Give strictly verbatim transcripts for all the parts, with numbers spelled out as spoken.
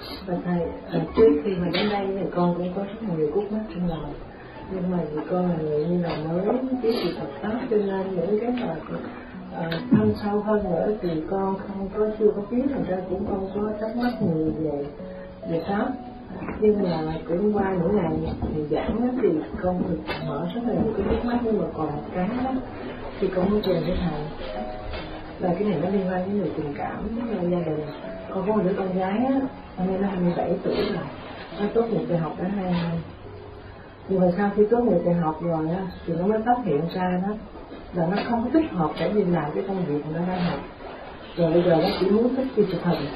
Và thầy, à, trước khi mà đến đây thì con cũng có rất nhiều khúc mắc trong lòng, nhưng mà vì con là người như là mới biết sự Phật pháp, cho nên những cái mà à, thâm sâu hơn nữa thì con không có chưa có biết, thành ra cũng không có thắc mắc nhiều về về pháp. Nhưng mà cũng qua những ngày thì giảng đó, thì con được mở rất là nhiều cái khúc mắc, nhưng mà còn một cái đó thì con muốn truyền với thầy là cái này nó liên quan đến người tình cảm với gia đình. Con có một đứa con gái á, hôm nay nó hai mươi bảy tuổi rồi, nó tốt nghiệp đại học đã hai năm. Nhưng mà sau khi tốt nghiệp đại học rồi á, thì nó mới phát hiện ra đó là nó không có thích hợp để đi làm cái công việc mà nó đang học. Rồi bây giờ nó chỉ muốn thích đi chụp hình.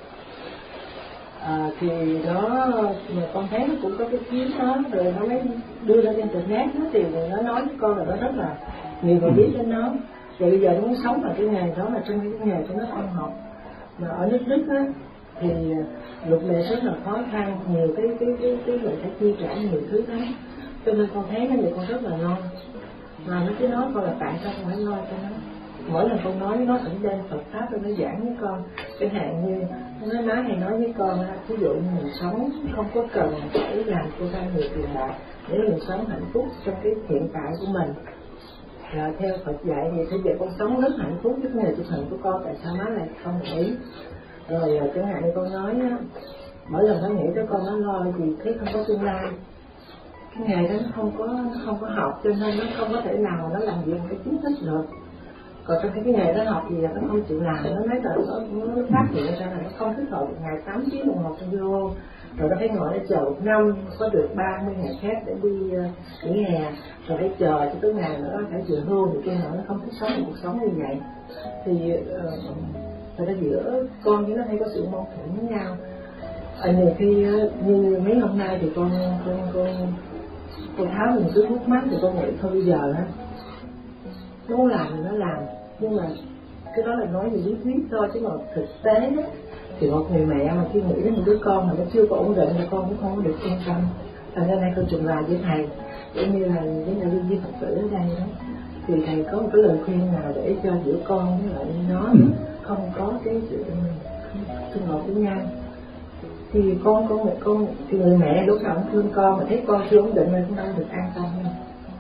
À, thì nó mà con thấy nó cũng có cái chuyến đó, rồi nó mới đưa lên internet nó tìm, rồi nó nói với con là nó rất là nhiều người biết đến nó. Rồi bây giờ nó muốn sống ở cái nghề đó, là trong cái nghề cho nó không học. Mà ở nước Đức á thì luật lệ rất là khó khăn, nhiều cái cái cái cái người phải chi trả nhiều thứ đó, cho nên con thấy nó vậy con rất là lo. Mà nó cứ nói con là tại sao con phải lo cho nó. Mỗi lần con nói nó cũng đem Phật pháp rồi nó giảng với con, chẳng hạn như nó nói hay nói với con, ví dụ như mình sống không có cần phải làm cho ra nhiều tiền bạc để mình sống hạnh phúc trong cái hiện tại của mình. Rồi theo Phật dạy thì bây giờ con sống rất hạnh phúc với nghề chụp hình của con, tại sao má lại không đồng ý? Rồi chẳng hạn như con nói á, mỗi lần nó nghĩ tới con nó lo gì thấy không có tương lai, cái nghề đó nó không có nó không có học, cho nên nó không có thể nào nó làm việc cái chính thức được. Còn trong cái nghề đó học thì nó không chịu làm, nó nói là nó, nó phát hiện ra là nó không thích hợp một ngày tám tiếng đồng hồ trong video, rồi nó phải ngồi để chờ một năm có được ba mươi ngày khác để đi uh, nghỉ hè, rồi phải chờ cho tới ngày nữa phải về hưu, thì cái nó không thích sống một cuộc sống như vậy. Thì uh, thật ra giữa con với nó hay có sự mâu thuẫn với nhau. Ở nhiều khi uh, như mấy hôm nay thì con con con con tháo mình cứ hút mắt, thì con nghĩ thôi bây giờ á nó muốn làm thì nó làm, nhưng mà cái đó là nói về lý thuyết thôi, chứ mà thực tế đó thì một người mẹ mà khi nghĩ đến một đứa con mà nó chưa có ổn định thì con cũng không có được yên tâm. Thành ra nay con trình bày với thầy, cũng như là với nhà viên Phật tử ở đây đó, thì thầy có một cái lời khuyên nào để cho giữa con với lại nó không có cái sự xung đột với nhau. Thì con con một con thì người mẹ lúc nào cũng thương con, mà thấy con chưa ổn định nên cũng đâu được an tâm đâu.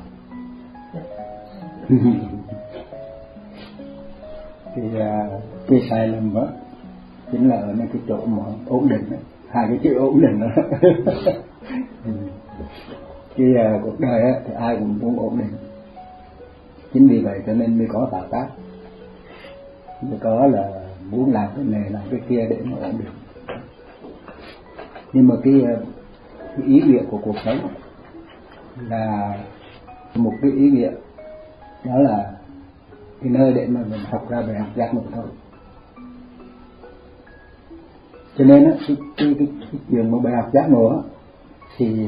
Thì uh, cái sai lầm đó chính là ở nơi cái chỗ mà ổn định đó. Hai cái chữ ổn định đó. Cái uh, cuộc đời á, thì ai cũng muốn ổn định, chính vì vậy cho nên mới có tạo tác, mới có là muốn làm cái này làm cái kia để mà ổn định. Nhưng mà cái, cái ý nghĩa của cuộc sống là một cái ý nghĩa, đó là cái nơi để mà mình học ra bài học giác ngộ thôi. Cho nên á, cái, cái, cái, cái chuyện mà bài học giác ngộ á, thì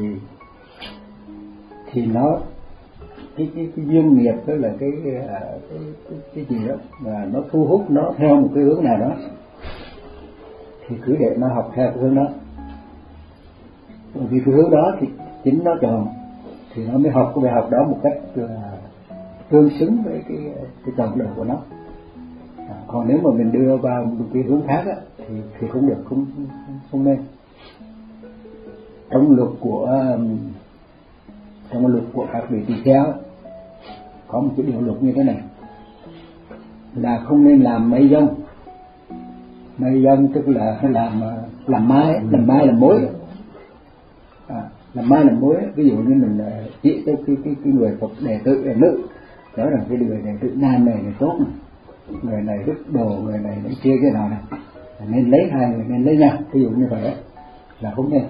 thì nó cái cái cái duyên nghiệp đó là cái cái, cái cái cái gì đó mà nó thu hút nó theo một cái hướng nào đó, thì cứ để nó học theo cái hướng đó. Bởi vì cái hướng đó thì chính nó chọn, thì nó mới học cái bài học đó một cách là tương xứng với cái cái chọn đời của nó. À, còn nếu mà mình đưa vào một cái hướng khác á, thì thì không được, không không nên. Trong luật của trong luật của các vị tỳ kheo có một cái điều luật như thế này, là không nên làm mây dông. Mây dông tức là làm làm mai, làm mai làm mối. À, làm mai làm mối, ví dụ như mình chỉ tới cái cái cái người Phật đệ tử đệ nữ, nói rằng cái người đệ tử nam này là tốt này, người này đức đồ, người này đấy kia cái nào này, nên lấy hai người nên lấy nhau, ví dụ như vậy ấy, là không nên.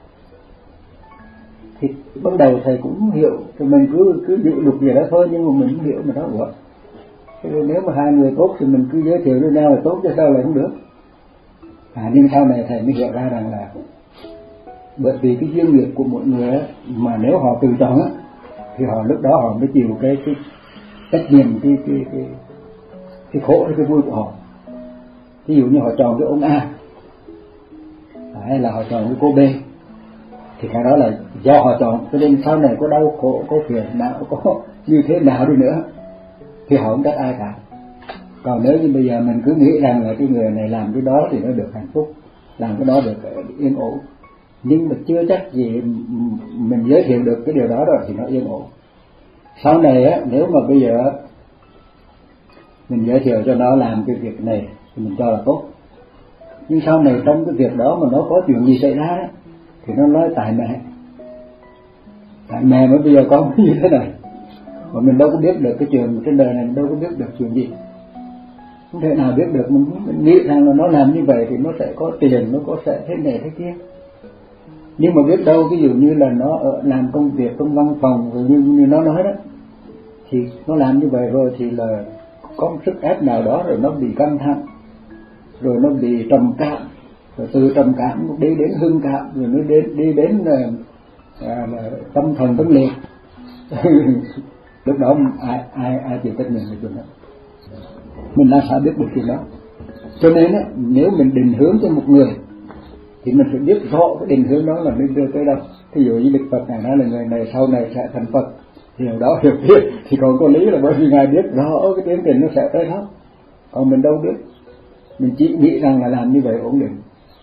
Thì bắt đầu thầy cũng hiểu, thì mình cứ cứ dự luật gì đó thôi, nhưng mà mình không hiểu mà nó ủa, nếu mà hai người tốt thì mình cứ giới thiệu với nhau là tốt, chứ sao lại không được. À, nhưng sau này thầy mới hiểu ra rằng là bởi vì cái duyên nghiệp của mỗi người á, mà nếu họ từ chọn á, thì họ lúc đó họ mới chịu cái cái trách nhiệm, cái cái cái cái khổ hay cái vui của họ. Ví dụ như họ chọn cái ông A, hay là họ chọn cái cô B, thì cái đó là do họ chọn, cho nên sau này có đau khổ, có phiền não, có như thế nào đi nữa thì họ không trách ai cả. Còn nếu như bây giờ mình cứ nghĩ rằng là cái người này làm cái đó thì nó được hạnh phúc, làm cái đó được yên ổn. Nhưng mà chưa chắc gì mình giới thiệu được cái điều đó rồi thì nó yên ổn. Sau này á, nếu mà bây giờ mình giới thiệu cho nó làm cái việc này thì mình cho là tốt, nhưng sau này trong cái việc đó mà nó có chuyện gì xảy ra đó, thì nó nói tại mẹ, tại mẹ mới bây giờ con như thế này, mà mình đâu có biết được cái chuyện trên đời này, mình đâu có biết được chuyện gì, không thể nào biết được. Mình, mình nghĩ rằng là nó làm như vậy thì nó sẽ có tiền, nó có sẽ thế này thế kia, nhưng mà biết đâu ví dụ như là nó ở làm công việc trong văn phòng rồi như, như nó nói đó, thì nó làm như vậy rồi thì là có một sức ép nào đó rồi nó bị căng thẳng, rồi nó bị trầm cảm, rồi từ trầm cảm đi đến hưng cảm, rồi nó đến đi đến là, à, là tâm thần tâm liệt. Lúc đó ai ai ai chịu trách nhiệm về chuyện đó? Mình làm sao biết được chuyện đó? Cho nên á, nếu mình định hướng cho một người thì mình phải biết rõ cái định hướng đó là nên đưa tới đâu. Ví dụ như Đức Phật này nói là người này sau này sẽ thành Phật, hiểu đó hiểu biết, thì còn có lý là bởi vì Ngài biết rõ cái tiến trình nó sẽ tới đó, còn mình đâu biết. Mình chỉ nghĩ rằng là làm như vậy ổn định.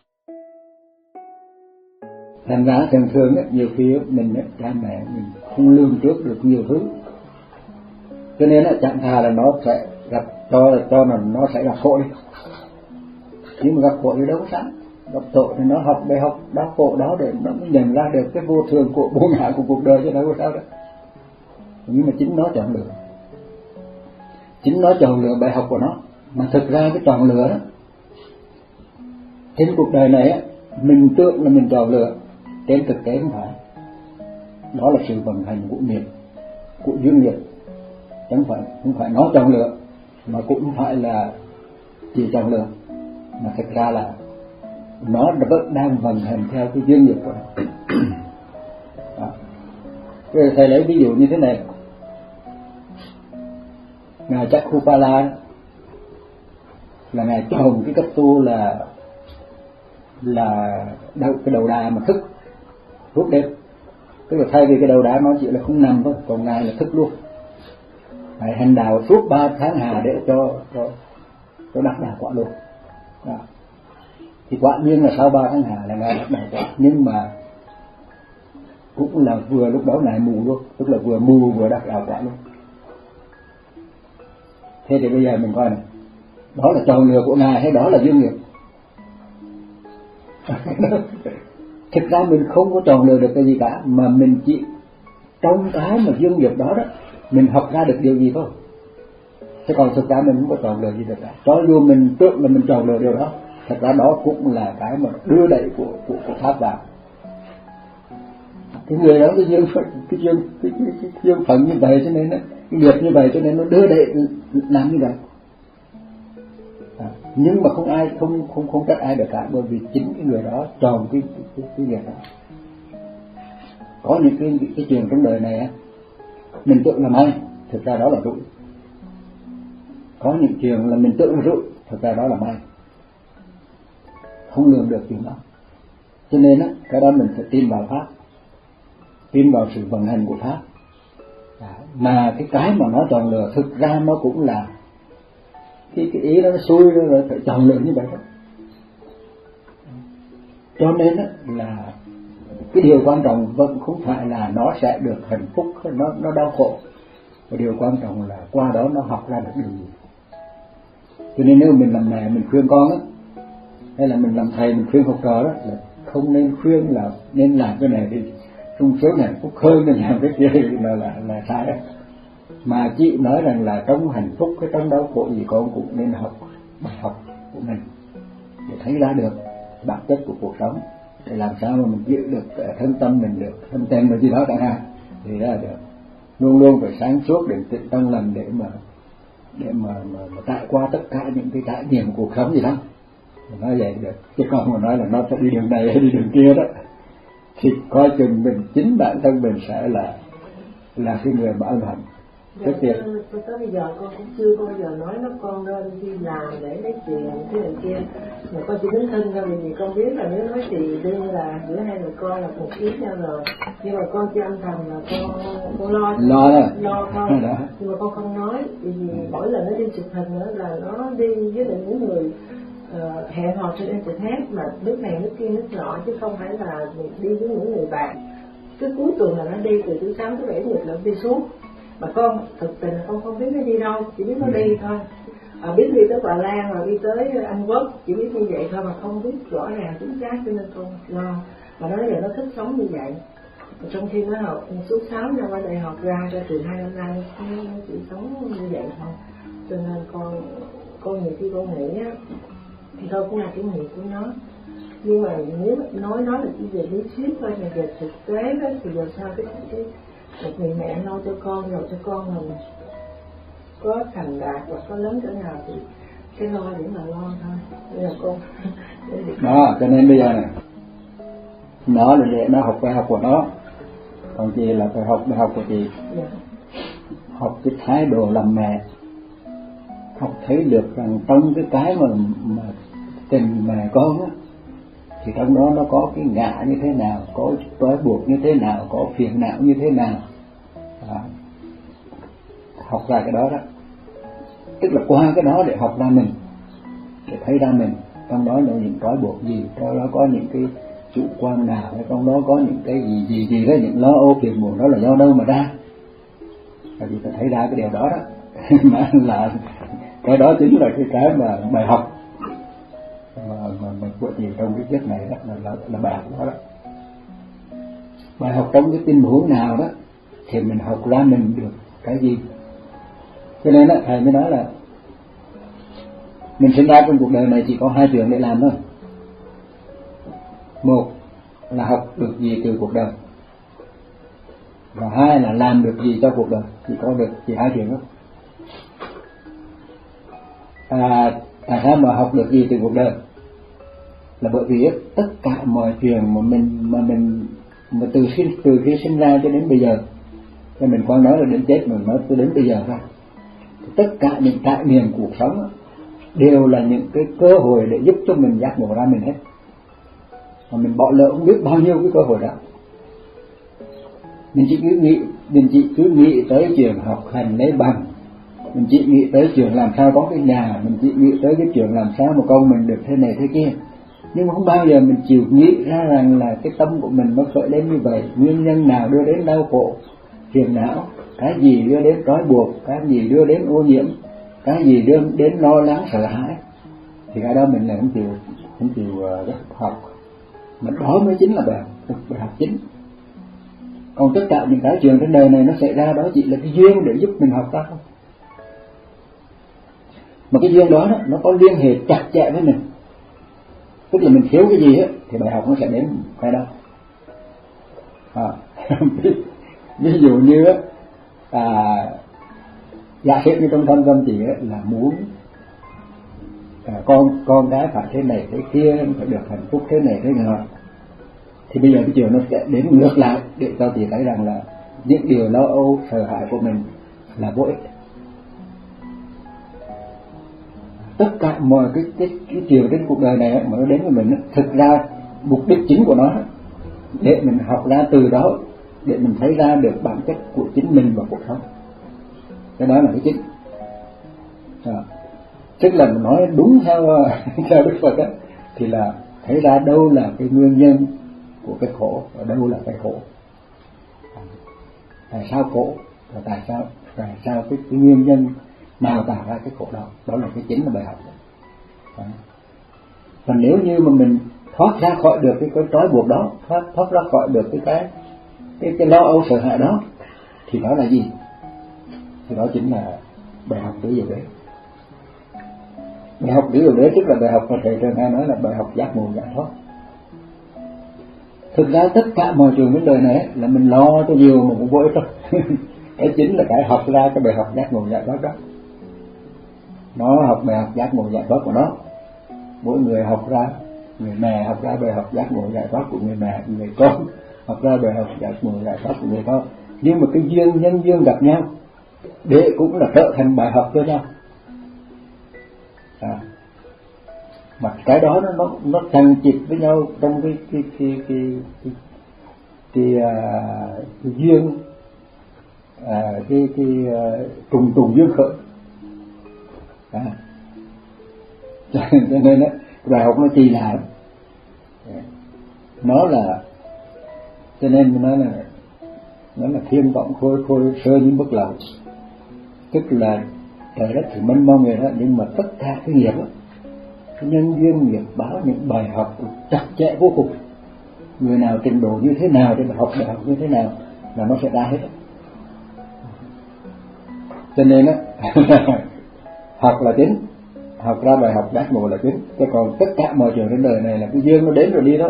Thành ra thường thường ấy, nhiều khi ấy, mình ấy, cha mẹ mình không lường trước được nhiều thứ, cho nên ấy, chẳng thà là nó sẽ gặp cho cho là nó sẽ gặp khổ đi, nhưng mà gặp khổ thì đâu có sáng. Gặp tội thì nó học bài học đau khổ đó để nó mới nhận ra được cái vô thường của vô ngã của cuộc đời, chứ đâu có sao đâu. Nhưng mà chính nó chọn lựa, chính nó chọn lựa bài học của nó. Mà thực ra cái chọn lựa đó trên cuộc đời này á, mình tưởng là mình chọn lựa, trên thực tế không phải. Đó là sự vận hành của nghiệp, của duyên nghiệp, chẳng phải không phải nó chọn lựa, mà cũng không phải là chỉ chọn lựa, mà thực ra là nó vẫn đang vận hành theo cái duyên nghiệp của nó. Đó. Rồi thầy lấy ví dụ như thế này, ngài Chakkupala là ngài chọn cái cách tu là là đầu, cái đầu đà mà thức suốt đêm, tức là thay vì cái đầu đà nó chỉ là không nằm thôi, còn ngài là thức luôn. Ngài hành đạo suốt ba tháng hà để cho cho cho đắc đạo quả luôn. Đó. Thì quả nhiên là sau ba tháng hà là ngài đắc đạo quả, nhưng mà cũng là vừa lúc đó ngài mù luôn, tức là vừa mù vừa đắc đạo quả luôn. Thế thì bây giờ mình coi này, đó là chọn lựa của ngài hay đó là duyên nghiệp? Thực ra mình không có chọn lựa được cái gì cả, mà mình chỉ trong cái mà duyên nghiệp đó đó mình học ra được điều gì thôi, chứ còn thực ra mình không có chọn lựa gì được cả. Cho dù mình tưởng là mình chọn lựa điều đó, thật ra đó cũng là cái mà đưa đẩy của của, của pháp vào. Cái người đó cái duyên phận, cái duyên cái, cái, cái, cái duyên phận như vậy cho nên nó cái nghiệp như vậy cho nên nó đưa đẩy làm như vậy. À, nhưng mà không ai không không không trách ai được cả, bởi vì chính cái người đó chọn cái cái cái, cái việc đó. Có những cái cái chuyện trong đời này á, mình tưởng là may, thực ra đó là rủi. Có những chuyện là mình tưởng là rủi, thực ra đó là may, không lường được chuyện đó. Cho nên á, cái đó mình phải tin vào pháp, tin vào sự vận hành của pháp. À, mà cái cái mà nó chọn lựa thực ra nó cũng là cái cái ý đó nó xui rồi phải chọn lựa như vậy đó. Cho nên á, là cái điều quan trọng vẫn không phải là nó sẽ được hạnh phúc, nó nó đau khổ. Và điều quan trọng là qua đó nó học ra được điều gì. Cho nên nếu mình làm mẹ mình khuyên con á, hay là mình làm thầy mình khuyên học trò đó, là không nên khuyên là nên làm cái này thì sung sướng hạnh phúc hơn nên làm cái kia là là là sai đó. Mà chị nói rằng là trong hạnh phúc cái trong đau khổ gì con cũng nên học bài học của mình để thấy ra được bản chất của cuộc sống, để làm sao mà mình giữ được thân tâm mình được, thân tâm mình gì đó chẳng hạn, thì đó là được. Luôn luôn phải sáng suốt để tịnh tâm lành để mà để mà, mà, mà trải qua tất cả những cái trải nghiệm cuộc sống gì đó. Mình nói vậy được, chứ còn mà nói là nó sẽ đi đường này hay đi đường kia đó, thì coi chừng mình chính bản thân mình sẽ là là cái người mà ân hận. Dạ, tới, tới bây giờ con cũng chưa bao giờ nói nó con nên đi làm để lấy tiền cái này kia, mà con chỉ đứng thân thôi, vì con biết là nếu nói tiền đi là giữa hai người con là một ý nhau rồi, nhưng mà con chỉ âm thầm là con con lo lo đó. lo thôi, nhưng mà con không nói, vì mỗi lần nó đi chụp hình nữa là nó đi với lại những người uh, hẹn hò trên internet mà nước này nước kia nước nọ, chứ không phải là đi với những người bạn. Cứ cuối tuần là nó đi từ thứ sáu thứ bảy nhật là đi xuống, mà con thực tình là con không biết nó đi đâu, chỉ biết nó đi thôi. À, biết đi tới Bà Lan rồi đi tới Anh Quốc, chỉ biết như vậy thôi mà không biết rõ ràng chính xác, cho nên con lo. Mà nó nói là nó thích sống như vậy. Trong khi nó học suốt sáu năm ở đại học ra ra trường hai năm nay nó chỉ sống như vậy thôi. Cho nên con con nhiều khi con nghĩ á, thì thôi cũng là cái nghiệp của nó. Nhưng mà nếu nói nói là chỉ về lý thuyết thôi, mà về thực tế đó thì giờ sao cái cái một người mẹ lo cho con rồi cho con mình có thành đạt và có lớn cỡ nào thì cái lo vẫn là lo thôi. Bây giờ con đó, cho nên bây giờ này nó là để nó học bài học của nó, còn chị là phải học bài học của chị. Yeah. Học cái thái độ làm mẹ, học thấy được rằng trong cái cái mà, mà tình mẹ con á, thì trong đó nó có cái ngã như thế nào, có trói buộc như thế nào, có phiền não như thế nào. À, học ra cái đó đó, tức là qua cái đó để học ra mình, để thấy ra mình trong đó có những trói buộc gì, trong đó có những cái chủ quan nào, trong đó có những cái gì gì gì đó, những lo âu phiền muộn đó là do đâu mà ra. Tại vì ta thấy ra cái điều đó đó mà là cái đó chính là cái cái mà bài học mà mà mình của chị trong cái giấc này đó là, là là bài học đó, đó. Bài học trong cái tình huống nào đó thì mình học ra mình được cái gì. Cho nên đó, thầy mới nói là mình sinh ra trong cuộc đời này chỉ có hai chuyện để làm thôi. Một là học được gì từ cuộc đời, và hai là làm được gì cho cuộc đời. Chỉ có được chỉ hai chuyện đó. À, tại sao mà học được gì từ cuộc đời? Là bởi vì tất cả mọi chuyện mà mình mà mình mà từ sinh từ khi sinh ra cho đến bây giờ, cho mình quan nói là đến chết, mình nói tới đến bây giờ ra, tất cả những trải nghiệm cuộc sống đều là những cái cơ hội để giúp cho mình giác ngộ ra mình hết. Mà mình bỏ lỡ không biết bao nhiêu cái cơ hội đó. Mình chỉ cứ nghĩ, mình chỉ cứ nghĩ tới chuyện học hành lấy bằng, mình chỉ nghĩ tới chuyện làm sao có cái nhà, mình chỉ nghĩ tới cái chuyện làm sao mà con mình được thế này thế kia. Nhưng mà không bao giờ mình chịu nghĩ ra rằng là cái tâm của mình nó khởi lên như vậy, nguyên nhân nào đưa đến đau khổ, phiền não, cái gì đưa đến trói buộc, cái gì đưa đến ô nhiễm, cái gì đưa đến lo lắng sợ hãi. Thì cái đó mình là không chịu không chịu uh, học. Mà đó mới chính là bài học, bài học chính. Còn tất cả những cái chuyện trên đời này nó xảy ra đó chỉ là cái duyên để giúp mình học ra thôi. Mà cái duyên đó, đó nó có liên hệ chặt chẽ với mình. Tức là mình thiếu cái gì á thì bài học nó sẽ đến cái đó. À, ví dụ như à, giả thiết như trong thân tâm chị là muốn à, con con cái phải thế này thế kia, phải được hạnh phúc thế này thế nọ, thì bây giờ cái chuyện nó sẽ đến ngược lại để cho chị thấy rằng là những điều lo âu sợ hãi của mình là vô ích. Tất cả mọi cái cái cái chuyện trên cuộc đời này mà nó đến với mình, thực ra mục đích chính của nó để mình học ra từ đó, để mình thấy ra được bản chất của chính mình và cuộc sống. Cái đó là cái chính. À, tức là mình nói đúng theo theo Đức Phật đó, thì là thấy ra đâu là cái nguyên nhân của cái khổ và đâu là cái khổ. Tại sao khổ và tại sao tại sao cái, cái nguyên nhân nào tạo ra cái khổ đó, đó là cái chính là bài học. Và nếu như mà mình thoát ra khỏi được cái, cái trói buộc đó, thoát thoát ra khỏi được cái cái cái, cái lo âu sợ hãi đó, thì đó là gì? Thì đó chính là bài học tứ diệu đế. Bài học tứ diệu đế tức là bài học mà thầy Trần Ai nói là bài học giác ngộ giải thoát. Thực ra tất cả mọi chuyện trên đời này là mình lo cho nhiều mà cũng vô ích thôi. Cái chính là cái học ra cái bài học giác ngộ giải thoát đó. Nó học bài học giác ngộ giải thoát của nó. Mỗi người học ra, người mẹ học ra bài học giác ngộ giải thoát của người mẹ, người con học ra bài học giác ngộ giải thoát của người con. Nhưng mà cái duyên nhân duyên gặp nhau để cũng là trở thành bài học cho nhau. À, mà cái đó nó nó nó chằng chịt với nhau trong cái cái cái cái cái, cái, cái, uh, cái duyên à, cái cái uh, trùng trùng duyên khởi. À, cho nên đó, bài học nó kỳ lạ, nó là cho nên nó là nó là thiên vọng khôi khôi sơ những bước lậu, tức là trời đất thì mênh mông người đó, nhưng mà tất cả cái nghiệp đó, cái nhân duyên nghiệp báo những bài học chặt chẽ vô cùng. Người nào trình độ như thế nào thì học đại học như thế nào là nó sẽ ra hết. Cho nên á học là chính, học ra bài học giác ngộ là chính, chứ còn tất cả mọi chuyện trên đời này là cái duyên nó đến rồi đi thôi.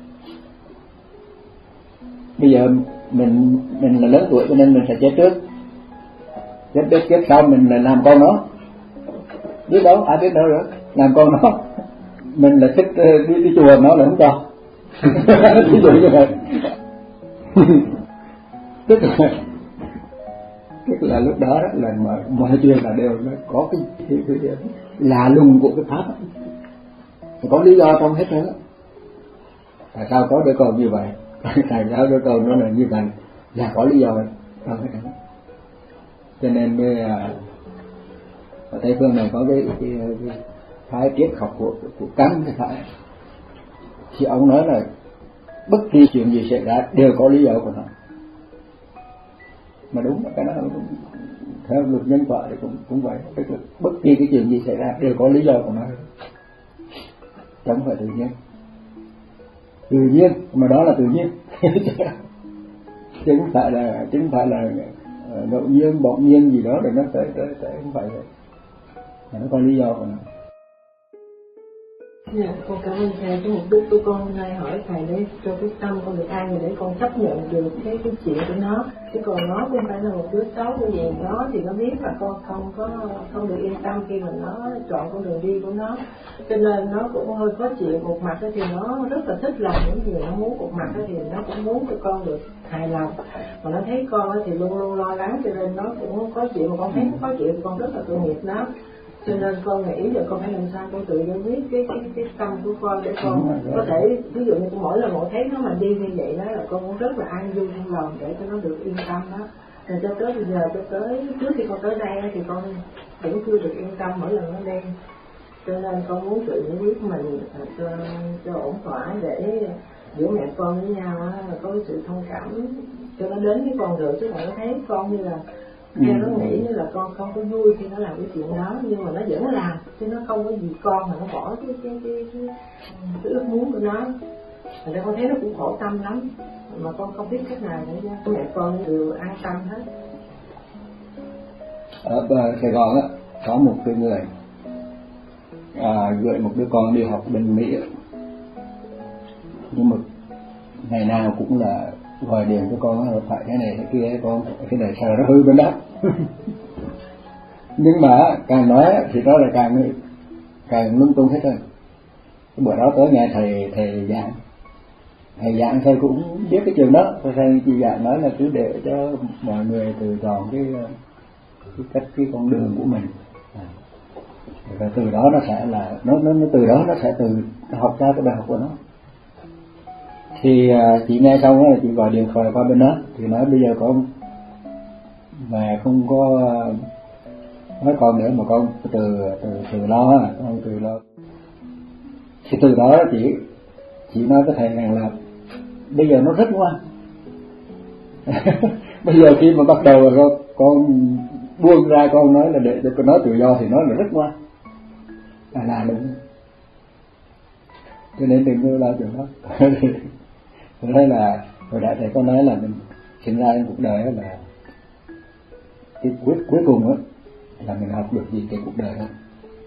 Bây giờ mình mình là lớn tuổi cho nên mình sẽ chết trước, chết trước chết sau mình là làm con nó, biết đâu ai biết đâu nữa, làm con nó. Mình là thích đi, đi chùa nó là không cho. Ví dụ như vậy. tức là tức là lúc đó, đó là mọi, mọi chuyện là đều nó có cái, cái, cái, cái lạ lùng của cái pháp, có lý do trong hết nữa. Tại sao có đứa con như vậy, tại sao đứa con nó là như vậy, là có lý do trong hết nữa. Cho nên với ở Tây phương này có cái cái, cái phái triết học của của Kant thì phải, thì ông nói là bất kỳ chuyện gì xảy ra đều có lý do của nó. Mà đúng là cái đó theo luật nhân quả thì cũng cũng vậy, tức là bất kỳ cái chuyện gì xảy ra đều có lý do của nó, chẳng phải tự nhiên. Tự nhiên mà đó là tự nhiên chứ không phải là chứ không phải là ngẫu nhiên bỗng nhiên gì đó để nó tới tới tới không phải vậy, mà nó có lý do của nó. Dạ, con cảm ơn thầy. Cái mục đích của con hôm nay hỏi thầy để cho cái tâm con được an, để con chấp nhận được cái cái chuyện của nó, chứ còn nó không phải là một đứa xấu. Bởi vì nó thì nó biết là con không có không được yên tâm khi mà nó chọn con đường đi của nó, cho nên nó cũng hơi khó chịu. Một mặt thì nó rất là thích làm những gì nó muốn, một mặt thì nó cũng muốn cho con được hài lòng, mà nó thấy con thì luôn luôn lo lắng, cho nên nó cũng khó chịu. Mà con thấy nó khó chịu thì con rất là tội nghiệp nó, cho nên con nghĩ là con phải làm sao con tự giải quyết cái cái cái tâm của con, để con có thể ví dụ như mỗi lần một thấy nó mà đi như vậy đó là con cũng rất là an vui trong lòng để cho nó được yên tâm đó. Rồi cho tới bây giờ, cho tới trước khi con tới đây thì con cũng chưa được yên tâm mỗi lần nó đi, cho nên con muốn tự giải quyết mình cho cho ổn thỏa, để giữa mẹ con với nhau là có cái sự thông cảm cho nó đến với con được. Chứ mà nó thấy con như là theo nó nghĩ như là con không có vui khi nó làm cái chuyện đó, nhưng mà nó vẫn làm, chứ nó không có gì con mà nó bỏ cái cái cái cái, cái ước muốn của nó. Thành ra con thấy nó cũng khổ tâm lắm, mà con không biết cách nào để cho mẹ con đều an tâm hết. Ở Sài Gòn á có một cái người à, gửi một đứa con đi học bên Mỹ, nhưng mà ngày nào cũng là gọi điện cho con là phải cái này cái kia, con cái này sao nó hư bên đó. Nhưng mà càng nói thì nó là càng càng lung tung hết rồi. Cái bữa đó tới nghe thầy thầy giảng thầy giảng thầy cũng biết cái trường đó, thầy chỉ giảng nói là cứ để cho mọi người tự chọn cái cái cách cái con đường của mình, và từ đó nó sẽ là nó nó, nó từ đó nó sẽ từ học ra cái bài học của nó. Thì chị nghe xong đó là chị gọi điện thoại qua bên đó, thì nói bây giờ con mà không có nói con nữa, mà con từ từ từ lo á, con từ lo. Thì từ đó chị chị nói với thầy rằng là bây giờ nó rất ngoan. Bây giờ khi mà bắt đầu con, con buông ra con nói là để, để con nói tự do thì nói là rất ngoan, là là đúng. Cho nên đừng có lo chuyện đó. Tôi thấy là hồi đại thầy có nói là mình sinh ra trong cuộc đời là cái cuối cuối cùng đó, là mình học được gì từ cuộc đời đó,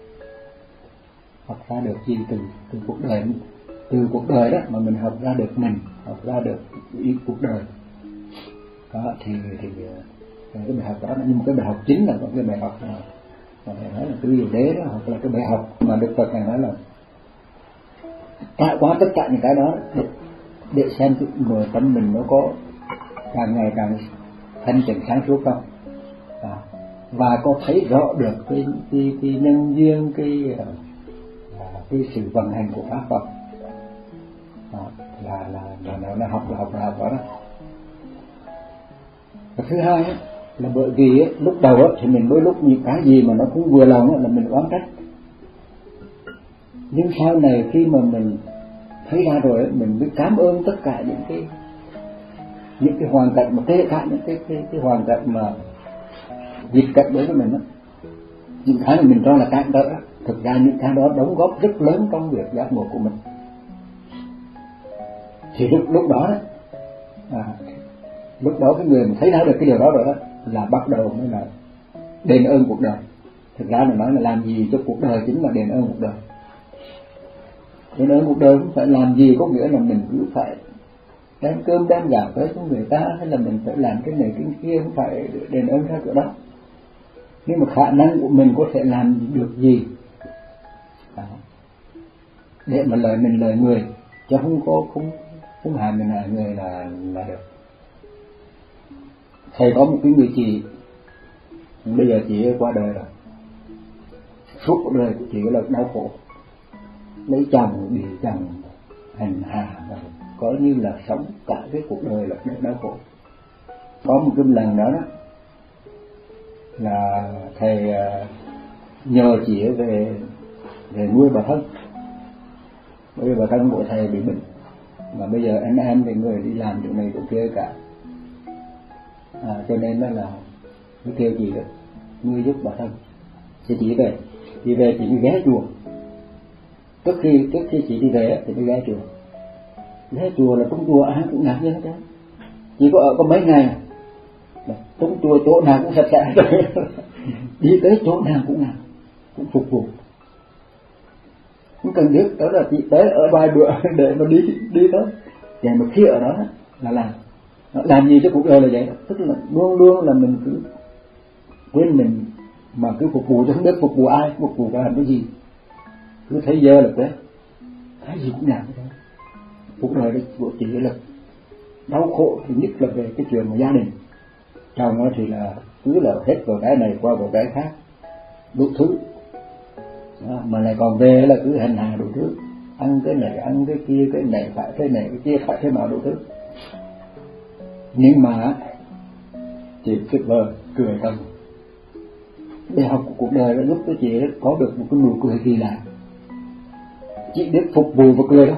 học ra được gì từ từ cuộc đời, từ cuộc đời đó mà mình học ra được mình, học ra được ý cuộc đời đó. Thì thì cái bài học đó, nhưng mà cái bài học chính là cái bài học mà mà thầy nói là tứ diệu đế đó, hoặc là cái bài học mà Đức Phật này nói là trải qua tất cả những cái đó để, để xem cái người tâm mình nó có càng ngày càng thanh tịnh sáng suốt không, à, và có thấy rõ được cái cái, cái nhân duyên, cái cái sự vận hành của pháp không, à, là là là là, là học là học là học đó. Và thứ hai ấy, là bởi vì ấy, lúc đầu ấy, thì mình đôi lúc những cái gì mà nó cũng vừa lòng ấy, là mình oán trách, Nhưng sau này khi mà mình thấy ra rồi, mình mới cảm ơn tất cả những cái những cái hoàn cảnh mà kể cả những cái cái, cái hoàn cảnh mà dịch cảnh đối với mình đó, những cái mà mình cho là cản trở, thực ra những cái đó đóng góp rất lớn trong việc giác ngộ của mình. Thì lúc lúc đó, đó à, lúc đó cái người mà thấy ra được cái điều đó rồi đó là bắt đầu mới là đền ơn cuộc đời. Thực ra là nói là làm gì cho cuộc đời chính là đền ơn cuộc đời. Đền ơn cuộc đời không phải làm gì có nghĩa là mình cứ phải đem cơm đem gạo tới cho người ta, hay là mình phải làm cái này cái kia, không phải đền ơn theo kiểu đó. Nhưng mà khả năng của mình có thể làm được gì đó, để mà lời mình lời người, chứ không có không không hại mình là người là là được. Thầy có một cái người chị, bây giờ chị ấy qua đời rồi, suốt cuộc đời của chị là đau khổ, lấy chồng bị chồng hành hạ, có như là sống cả cái cuộc đời là đau khổ. Có một cái lần đó đó là thầy nhờ chị ấy về về nuôi bà thân, bởi vì bà thân của thầy bị bệnh, mà bây giờ anh em thì người đi làm chỗ này chỗ kia cả, à, cho nên đó là mới kêu chị đó nuôi giúp bà thân. Thì chị về, chị về chị mới ghé chùa. Trước khi trước khi chị đi về thì mới ghé chùa. Ghé chùa là trong chùa ai cũng ngạc nhiên hết trơn. Chỉ có ở có mấy ngày, trong chùa chỗ nào cũng sạch sẽ, đi tới chỗ nào cũng nào cũng phục vụ. Không cần biết đó là chị tới ở vài bữa để mà đi đi tới, vậy mà khi ở đó là làm làm gì cho cuộc đời là vậy. Tức là luôn luôn là mình cứ quên mình mà cứ phục vụ, chứ không biết phục vụ ai, phục vụ cả làm cái gì, cứ thấy giờ là thế, cái gì cũng làm cái đó. Cuộc đời đấy của chị là đau khổ thì nhất là về cái chuyện mà gia đình, chồng thì là cứ là hết vào cái này qua vào cái khác đủ thứ, đó, mà lại còn về là cứ hành hạ đủ thứ, ăn cái này ăn cái kia, cái này phải thế này cái kia phải thế nào đủ thứ. Nhưng mà chị tuyệt vời cười không. Bài học của cuộc đời đã giúp cho chị có được một cái nụ cười kỳ lạ. Chị biết phục vụ và cười đó.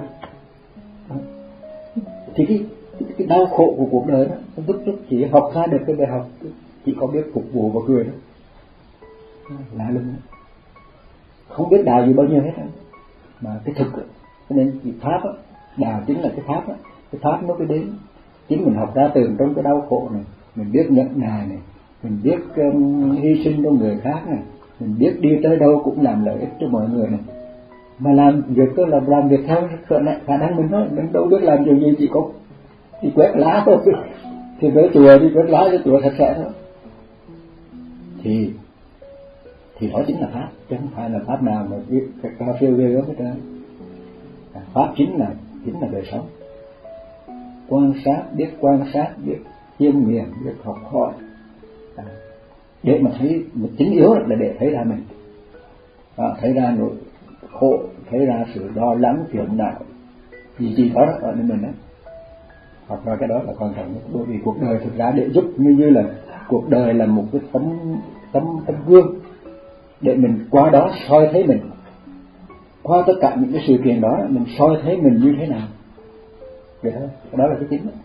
Thì cái, cái, cái đau khổ của cuộc đời đó nó giúp cho chị học ra được cái bài học. Chị có biết phục vụ và cười đó. Lạ lùng. Không biết đào gì bao nhiêu hết. Mà cái thực đó. Cho nên cái pháp đó, đào chính là cái pháp đó. Cái pháp nó cái đến. Chính mình học ra từ trong cái đau khổ này. Mình biết nhận nài này. Mình biết um, hy sinh cho người khác này, mình biết đi tới đâu cũng làm lợi ích cho mọi người này. Mà làm việc tôi là làm việc theo khả năng mình thôi, mình đâu biết làm điều gì, chỉ có chỉ quét lá thôi. Thì với chùa đi quét lá cho chùa sạch sẽ thôi. Thì thì đó chính là pháp, chứ không phải là pháp nào mà biết cao siêu ghê gớm hết trơn. Pháp chính là chính là đời sống. Quan sát, biết quan sát, biết chiêm nghiệm, biết học hỏi. Để mà thấy một chính yếu là để thấy ra mình, à, thấy ra nỗi khổ, thấy ra sự lo lắng phiền não gì gì đó ở nơi mình đó. Học ra cái đó là quan trọng nhất, bởi vì cuộc đời thực ra để giúp như như là cuộc đời là một cái tấm tấm tấm gương để mình qua đó soi thấy mình, qua tất cả những cái sự kiện đó mình soi thấy mình như thế nào. Vậy thôi, đó là cái chính đó.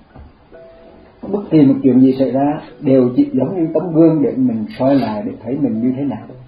Bất kỳ một chuyện gì xảy ra đều chỉ giống như tấm gương để mình soi lại để thấy mình như thế nào.